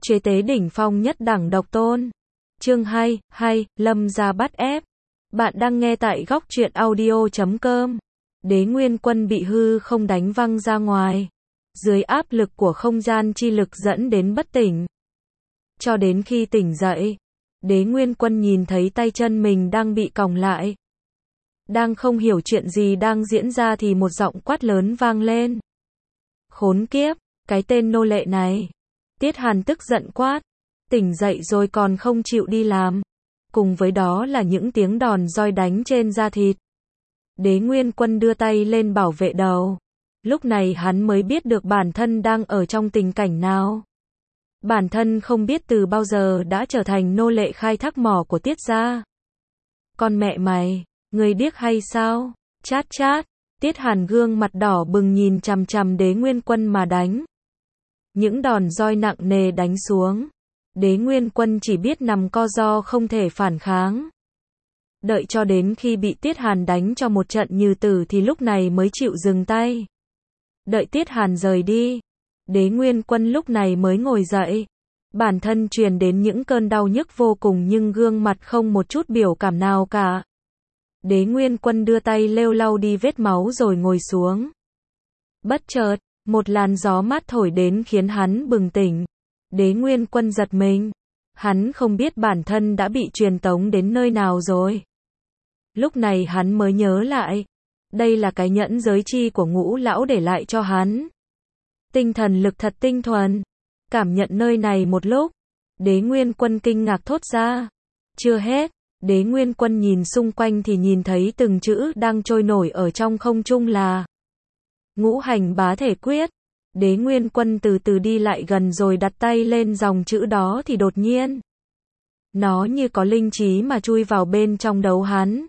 Chế tế đỉnh phong nhất đẳng độc tôn. Chương 2, Lâm gia bắt ép. Bạn đang nghe tại góc truyện audio.com. Đế Nguyên Quân bị hư không đánh văng ra ngoài. Dưới áp lực của không gian chi lực dẫn đến bất tỉnh. Cho đến khi tỉnh dậy, Đế Nguyên Quân nhìn thấy tay chân mình đang bị còng lại. Đang không hiểu chuyện gì đang diễn ra thì một giọng quát lớn vang lên. Khốn kiếp, cái tên nô lệ này. Tiết Hàn tức giận quát. Tỉnh dậy rồi còn không chịu đi làm. Cùng với đó là những tiếng đòn roi đánh trên da thịt. Đế Nguyên Quân đưa tay lên bảo vệ đầu. Lúc này hắn mới biết được bản thân đang ở trong tình cảnh nào. Bản thân không biết từ bao giờ đã trở thành nô lệ khai thác mỏ của Tiết gia. Con mẹ mày, người điếc hay sao? Chát chát. Tiết Hàn gương mặt đỏ bừng nhìn chằm chằm Đế Nguyên Quân mà đánh. Những đòn roi nặng nề đánh xuống. Đế Nguyên Quân chỉ biết nằm co ro không thể phản kháng. Đợi cho đến khi bị Tiết Hàn đánh cho một trận như tử thì lúc này mới chịu dừng tay. Đợi Tiết Hàn rời đi, Đế Nguyên Quân lúc này mới ngồi dậy. Bản thân truyền đến những cơn đau nhức vô cùng nhưng gương mặt không một chút biểu cảm nào cả. Đế Nguyên Quân đưa tay lêu lau đi vết máu rồi ngồi xuống. Bất chợt, một làn gió mát thổi đến khiến hắn bừng tỉnh. Đế Nguyên Quân giật mình. Hắn không biết bản thân đã bị truyền tống đến nơi nào rồi. Lúc này hắn mới nhớ lại. Đây là cái nhẫn giới chi của Ngũ lão để lại cho hắn. Tinh thần lực thật tinh thuần. Cảm nhận nơi này một lúc. Đế Nguyên Quân kinh ngạc thốt ra. Chưa hết. Đế Nguyên Quân nhìn xung quanh thì nhìn thấy từng chữ đang trôi nổi ở trong không trung là Ngũ hành bá thể quyết. Đế Nguyên Quân từ từ đi lại gần rồi đặt tay lên dòng chữ đó thì đột nhiên nó như có linh trí mà chui vào bên trong đầu hắn.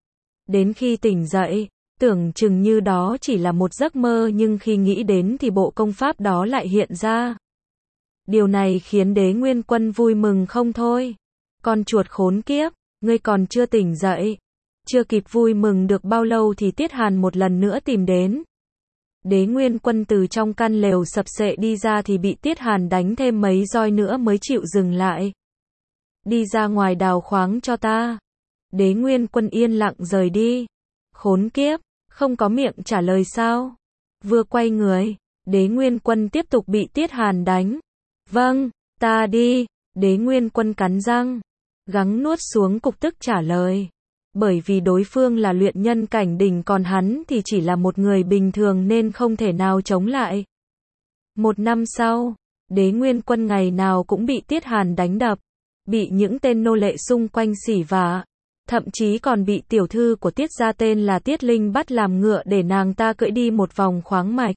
Đến khi tỉnh dậy, tưởng chừng như đó chỉ là một giấc mơ nhưng khi nghĩ đến thì bộ công pháp đó lại hiện ra. Điều này khiến Đế Nguyên Quân vui mừng không thôi. Con chuột khốn kiếp, ngươi còn chưa tỉnh dậy. Chưa kịp vui mừng được bao lâu thì Tiết Hàn một lần nữa tìm đến. Đế Nguyên Quân từ trong căn lều sập xệ đi ra thì bị Tiết Hàn đánh thêm mấy roi nữa mới chịu dừng lại. Đi ra ngoài đào khoáng cho ta. Đế Nguyên Quân yên lặng rời đi. Khốn kiếp, không có miệng trả lời sao? Vừa quay người, Đế Nguyên Quân tiếp tục bị Tiết Hàn đánh. Vâng, ta đi. Đế Nguyên Quân cắn răng, gắng nuốt xuống cục tức trả lời. Bởi vì đối phương là luyện nhân cảnh đỉnh còn hắn thì chỉ là một người bình thường nên không thể nào chống lại. Một năm sau, Đế Nguyên Quân ngày nào cũng bị Tiết Hàn đánh đập, bị những tên nô lệ xung quanh xỉ vả, thậm chí còn bị tiểu thư của Tiết gia tên là Tiết Linh bắt làm ngựa để nàng ta cưỡi đi một vòng khoáng mạch.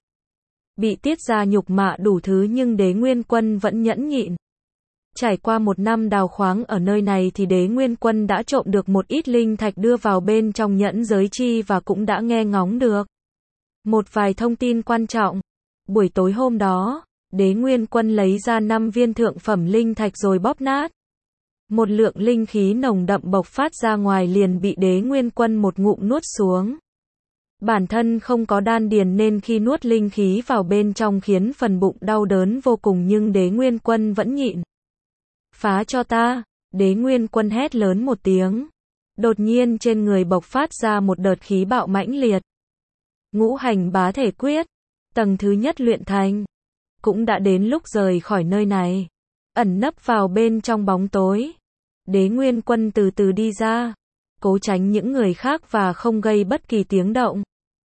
Bị Tiết gia nhục mạ đủ thứ nhưng Đế Nguyên Quân vẫn nhẫn nhịn. Trải qua một năm đào khoáng ở nơi này thì Đế Nguyên Quân đã trộm được một ít linh thạch đưa vào bên trong nhẫn giới chi và cũng đã nghe ngóng được một vài thông tin quan trọng. Buổi tối hôm đó, Đế Nguyên Quân lấy ra 5 viên thượng phẩm linh thạch rồi bóp nát. Một lượng linh khí nồng đậm bộc phát ra ngoài liền bị Đế Nguyên Quân một ngụm nuốt xuống. Bản thân không có đan điền nên khi nuốt linh khí vào bên trong khiến phần bụng đau đớn vô cùng nhưng Đế Nguyên Quân vẫn nhịn. Phá cho ta, Đế Nguyên Quân hét lớn một tiếng. Đột nhiên trên người bộc phát ra một đợt khí bạo mãnh liệt. Ngũ hành bá thể quyết, tầng thứ nhất luyện thành. Cũng đã đến lúc rời khỏi nơi này. Ẩn nấp vào bên trong bóng tối. Đế Nguyên Quân từ từ đi ra. Cố tránh những người khác và không gây bất kỳ tiếng động.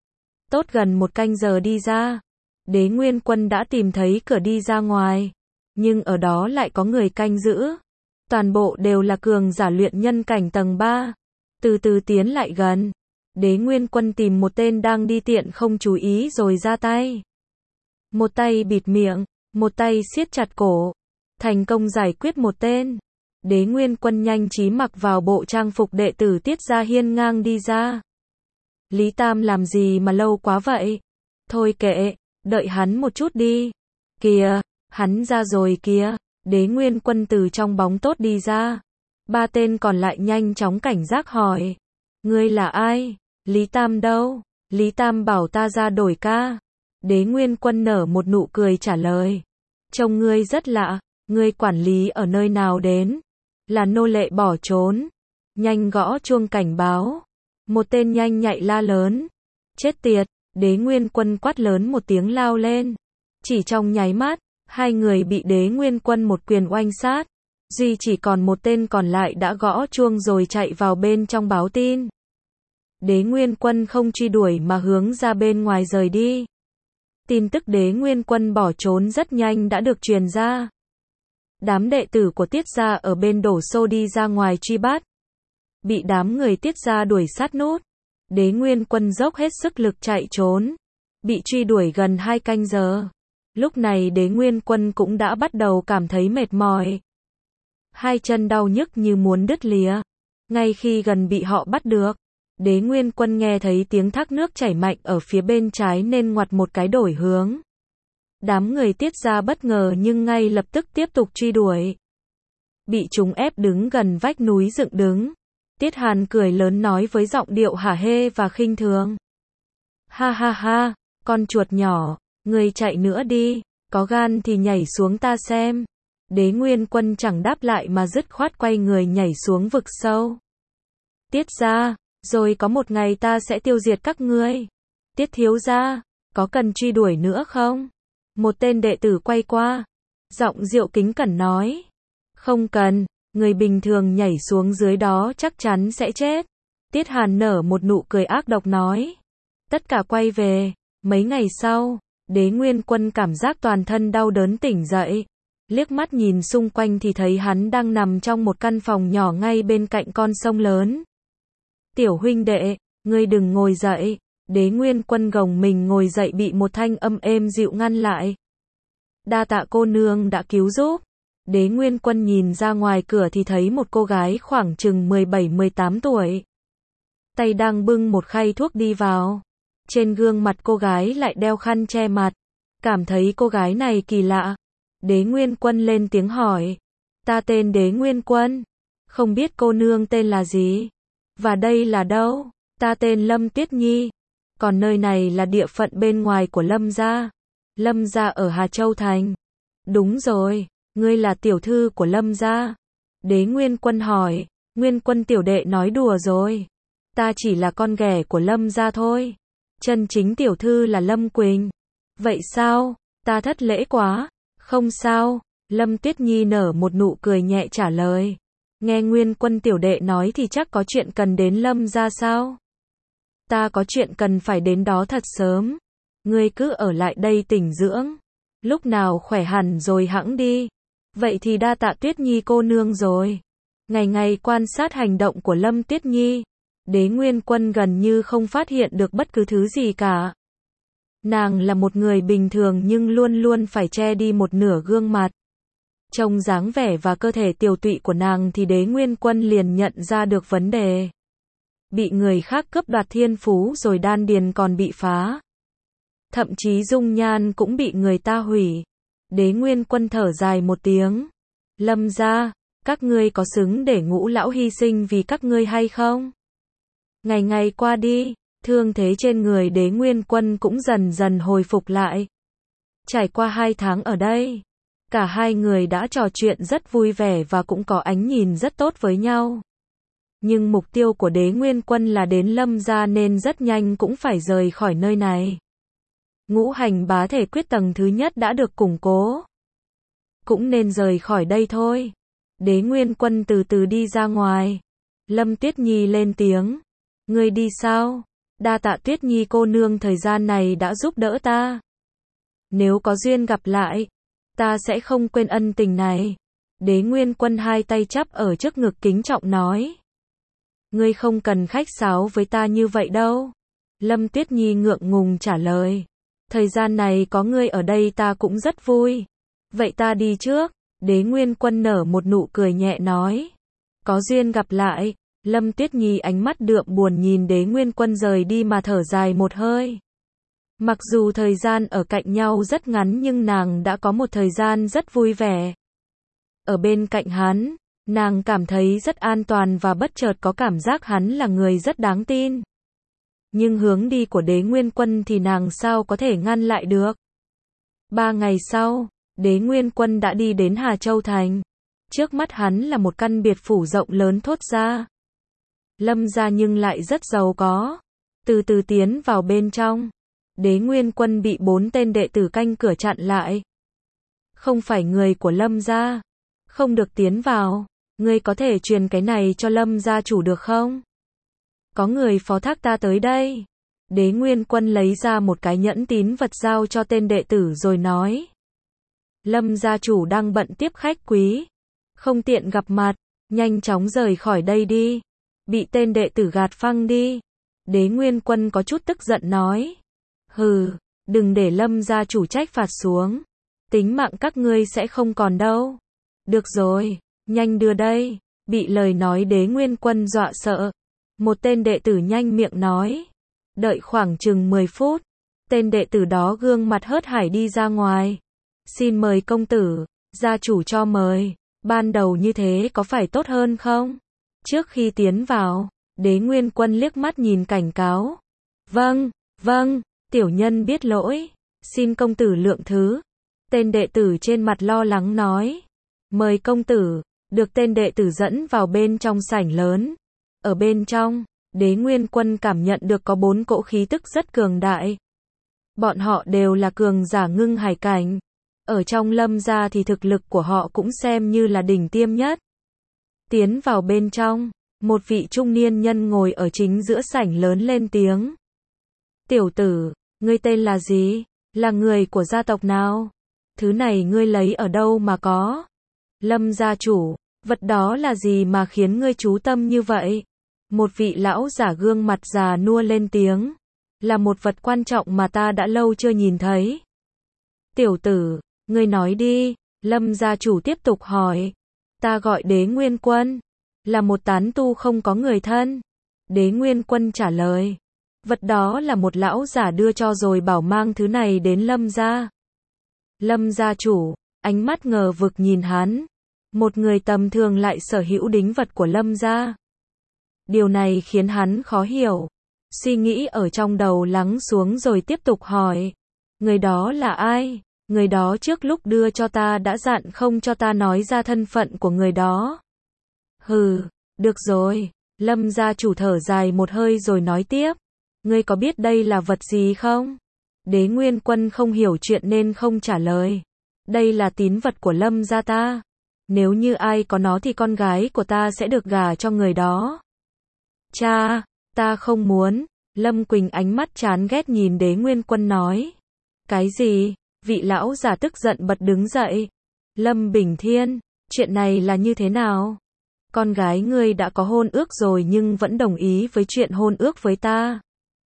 Tốt gần một canh giờ đi ra. Đế Nguyên Quân đã tìm thấy cửa đi ra ngoài. Nhưng ở đó lại có người canh giữ. Toàn bộ đều là cường giả luyện nhân cảnh tầng 3. Từ từ tiến lại gần. Đế Nguyên Quân tìm một tên đang đi tiện không chú ý rồi ra tay. Một tay bịt miệng, một tay siết chặt cổ. Thành công giải quyết một tên. Đế Nguyên Quân nhanh trí mặc vào bộ trang phục đệ tử Tiết gia hiên ngang đi ra. Lý Tam làm gì mà lâu quá vậy? Thôi kệ, đợi hắn một chút đi. Kìa, hắn ra rồi kìa. Đế Nguyên Quân từ trong bóng tốt đi ra. 3 tên còn lại nhanh chóng cảnh giác hỏi. Ngươi là ai? Lý Tam đâu? Lý Tam bảo ta ra đổi ca. Đế Nguyên Quân nở một nụ cười trả lời. Trông ngươi rất lạ. Ngươi quản lý ở nơi nào đến? Là nô lệ bỏ trốn. Nhanh gõ chuông cảnh báo. Một tên nhanh nhạy la lớn. Chết tiệt, Đế Nguyên Quân quát lớn một tiếng lao lên. Chỉ trong nháy mắt, hai người bị Đế Nguyên Quân một quyền oanh sát. Duy chỉ còn một tên còn lại đã gõ chuông rồi chạy vào bên trong báo tin. Đế Nguyên Quân không truy đuổi mà hướng ra bên ngoài rời đi. Tin tức Đế Nguyên Quân bỏ trốn rất nhanh đã được truyền ra. Đám đệ tử của Tiết gia ở bên đổ xô đi ra ngoài truy bắt. Bị đám người Tiết gia đuổi sát nút. Đế Nguyên Quân dốc hết sức lực chạy trốn. Bị truy đuổi gần 2 canh giờ. Lúc này Đế Nguyên Quân cũng đã bắt đầu cảm thấy mệt mỏi. Hai chân đau nhức như muốn đứt lìa. Ngay khi gần bị họ bắt được, Đế Nguyên Quân nghe thấy tiếng thác nước chảy mạnh ở phía bên trái nên ngoặt một cái đổi hướng. Đám người Tiết gia bất ngờ nhưng ngay lập tức tiếp tục truy đuổi. Bị chúng ép đứng gần vách núi dựng đứng. Tiết Hàn cười lớn nói với giọng điệu hả hê và khinh thường. Ha ha ha, con chuột nhỏ, ngươi chạy nữa đi, có gan thì nhảy xuống ta xem. Đế Nguyên Quân chẳng đáp lại mà dứt khoát quay người nhảy xuống vực sâu. Tiết gia, rồi có một ngày ta sẽ tiêu diệt các ngươi. Tiết thiếu gia, có cần truy đuổi nữa không? Một tên đệ tử quay qua. Giọng Diệu kính cẩn nói. Không cần, người bình thường nhảy xuống dưới đó chắc chắn sẽ chết. Tiết Hàn nở một nụ cười ác độc nói. Tất cả quay về. Mấy ngày sau, Đế Nguyên Quân cảm giác toàn thân đau đớn tỉnh dậy. Liếc mắt nhìn xung quanh thì thấy hắn đang nằm trong một căn phòng nhỏ ngay bên cạnh con sông lớn. Tiểu huynh đệ, ngươi đừng ngồi dậy. Đế Nguyên Quân gồng mình ngồi dậy bị một thanh âm êm dịu ngăn lại. Đa tạ cô nương đã cứu giúp. Đế Nguyên Quân nhìn ra ngoài cửa thì thấy một cô gái khoảng chừng 17-18 tuổi. Tay đang bưng một khay thuốc đi vào. Trên gương mặt cô gái lại đeo khăn che mặt. Cảm thấy cô gái này kỳ lạ. Đế Nguyên Quân lên tiếng hỏi. Ta tên Đế Nguyên Quân. Không biết cô nương tên là gì? Và đây là đâu? Ta tên Lâm Tuyết Nhi. Còn nơi này là địa phận bên ngoài của Lâm gia. Lâm gia ở Hà Châu Thành. Đúng rồi, ngươi là tiểu thư của Lâm gia. Đế Nguyên Quân hỏi. Nguyên Quân tiểu đệ nói đùa rồi. Ta chỉ là con ghẻ của Lâm gia thôi. Chân chính tiểu thư là Lâm Quỳnh. Vậy sao? Ta thất lễ quá. Không sao. Lâm Tuyết Nhi nở một nụ cười nhẹ trả lời. Nghe Nguyên Quân tiểu đệ nói thì chắc có chuyện cần đến Lâm gia sao? Ta có chuyện cần phải đến đó thật sớm. Ngươi cứ ở lại đây tĩnh dưỡng. Lúc nào khỏe hẳn rồi hẵng đi. Vậy thì đa tạ Tuyết Nhi cô nương rồi. Ngày ngày quan sát hành động của Lâm Tuyết Nhi. Đế Nguyên Quân gần như không phát hiện được bất cứ thứ gì cả. Nàng là một người bình thường nhưng luôn luôn phải che đi một nửa gương mặt. Trông dáng vẻ và cơ thể tiều tụy của nàng thì Đế Nguyên Quân liền nhận ra được vấn đề. Bị người khác cướp đoạt thiên phú rồi đan điền còn bị phá. Thậm chí dung nhan cũng bị người ta hủy. Đế Nguyên Quân thở dài một tiếng. Lâm gia, các ngươi có xứng để Ngũ lão hy sinh vì các ngươi hay không? Ngày ngày qua đi, thương thế trên người Đế Nguyên Quân cũng dần dần hồi phục lại. Trải qua 2 tháng ở đây, cả hai người đã trò chuyện rất vui vẻ và cũng có ánh nhìn rất tốt với nhau. Nhưng mục tiêu của Đế Nguyên Quân là đến Lâm gia nên rất nhanh cũng phải rời khỏi nơi này. Ngũ hành bá thể quyết tầng thứ nhất đã được củng cố. Cũng nên rời khỏi đây thôi. Đế Nguyên Quân từ từ đi ra ngoài. Lâm Tuyết Nhi lên tiếng. Ngươi đi sao? Đa tạ Tuyết Nhi cô nương thời gian này đã giúp đỡ ta. Nếu có duyên gặp lại, ta sẽ không quên ân tình này. Đế Nguyên Quân hai tay chắp ở trước ngực kính trọng nói. Ngươi không cần khách sáo với ta như vậy đâu. Lâm Tuyết Nhi ngượng ngùng trả lời. Thời gian này có ngươi ở đây ta cũng rất vui. Vậy ta đi trước. Đế Nguyên Quân nở một nụ cười nhẹ nói. Có duyên gặp lại. Lâm Tuyết Nhi ánh mắt đượm buồn nhìn Đế Nguyên Quân rời đi mà thở dài một hơi. Mặc dù thời gian ở cạnh nhau rất ngắn nhưng nàng đã có một thời gian rất vui vẻ. Ở bên cạnh hắn, nàng cảm thấy rất an toàn và bất chợt có cảm giác hắn là người rất đáng tin. Nhưng hướng đi của Đế Nguyên Quân thì nàng sao có thể ngăn lại được. 3 ngày sau, Đế Nguyên Quân đã đi đến Hà Châu Thành. Trước mắt hắn là một căn biệt phủ rộng lớn thốt ra. Lâm gia nhưng lại rất giàu có. Từ từ tiến vào bên trong. Đế Nguyên Quân bị 4 tên đệ tử canh cửa chặn lại. Không phải người của Lâm gia. Không được tiến vào. Ngươi có thể truyền cái này cho Lâm gia chủ được không? Có người phó thác ta tới đây. Đế Nguyên Quân lấy ra một cái nhẫn tín vật giao cho tên đệ tử rồi nói. Lâm gia chủ đang bận tiếp khách quý. Không tiện gặp mặt. Nhanh chóng rời khỏi đây đi. Bị tên đệ tử gạt phăng đi. Đế Nguyên Quân có chút tức giận nói. Hừ, đừng để Lâm gia chủ trách phạt xuống. Tính mạng các ngươi sẽ không còn đâu. Được rồi, nhanh đưa đây. Bị lời nói Đế Nguyên Quân dọa sợ. Một tên đệ tử nhanh miệng nói. Đợi khoảng chừng 10 phút. Tên đệ tử đó gương mặt hớt hải đi ra ngoài. Xin mời công tử, gia chủ cho mời. Ban đầu như thế có phải tốt hơn không? Trước khi tiến vào, Đế Nguyên Quân liếc mắt nhìn cảnh cáo. Vâng, vâng, tiểu nhân biết lỗi. Xin công tử lượng thứ. Tên đệ tử trên mặt lo lắng nói. Mời công tử, được tên đệ tử dẫn vào bên trong sảnh lớn. Ở bên trong, Đế Nguyên Quân cảm nhận được có 4 cỗ khí tức rất cường đại. Bọn họ đều là cường giả ngưng hải cảnh. Ở trong Lâm gia thì thực lực của họ cũng xem như là đỉnh tiêm nhất. Tiến vào bên trong, một vị trung niên nhân ngồi ở chính giữa sảnh lớn lên tiếng. Tiểu tử, ngươi tên là gì? Là người của gia tộc nào? Thứ này ngươi lấy ở đâu mà có? Lâm gia chủ, vật đó là gì mà khiến ngươi chú tâm như vậy? Một vị lão giả gương mặt già nua lên tiếng. Là một vật quan trọng mà ta đã lâu chưa nhìn thấy. Tiểu tử, ngươi nói đi. Lâm gia chủ tiếp tục hỏi. Ta gọi Đế Nguyên Quân. Là một tán tu không có người thân. Đế Nguyên Quân trả lời. Vật đó là một lão giả đưa cho rồi bảo mang thứ này đến Lâm gia. Lâm gia chủ, ánh mắt ngờ vực nhìn hắn. Một người tầm thường lại sở hữu đính vật của Lâm gia. Điều này khiến hắn khó hiểu. Suy nghĩ ở trong đầu lắng xuống rồi tiếp tục hỏi. Người đó là ai? Người đó trước lúc đưa cho ta đã dặn không cho ta nói ra thân phận của người đó. Hừ, được rồi. Lâm gia chủ thở dài một hơi rồi nói tiếp. Ngươi có biết đây là vật gì không? Đế Nguyên Quân không hiểu chuyện nên không trả lời. Đây là tín vật của Lâm gia ta. Nếu như ai có nó thì con gái của ta sẽ được gả cho người đó. Cha, ta không muốn. Lâm Quỳnh ánh mắt chán ghét nhìn Đế Nguyên Quân nói. Cái gì? Vị lão già tức giận bật đứng dậy. Lâm Bình Thiên, chuyện này là như thế nào? Con gái ngươi đã có hôn ước rồi nhưng vẫn đồng ý với chuyện hôn ước với ta.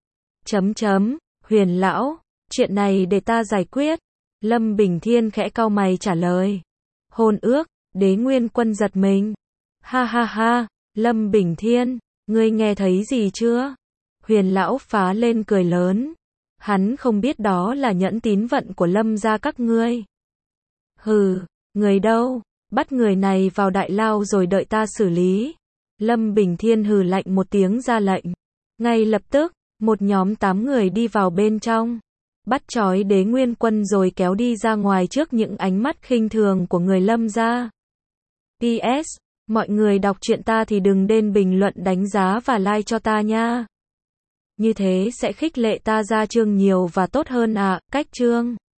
Huyền lão, chuyện này để ta giải quyết. Lâm Bình Thiên khẽ cau mày trả lời. Hôn ước, Đế Nguyên Quân giật mình. Ha ha ha, Lâm Bình Thiên, ngươi nghe thấy gì chưa? Huyền lão phá lên cười lớn. Hắn không biết đó là nhẫn tín vận của Lâm gia các ngươi. Hừ, người đâu? Bắt người này vào đại lao rồi đợi ta xử lý. Lâm Bình Thiên hừ lạnh một tiếng ra lệnh. Ngay lập tức, một nhóm 8 người đi vào bên trong. Bắt trói Đế Nguyên Quân rồi kéo đi ra ngoài trước những ánh mắt khinh thường của người Lâm gia. PS, mọi người đọc truyện ta thì đừng quên bình luận đánh giá và like cho ta nha. Như thế sẽ khích lệ ta ra chương nhiều và tốt hơn ạ. Cách chương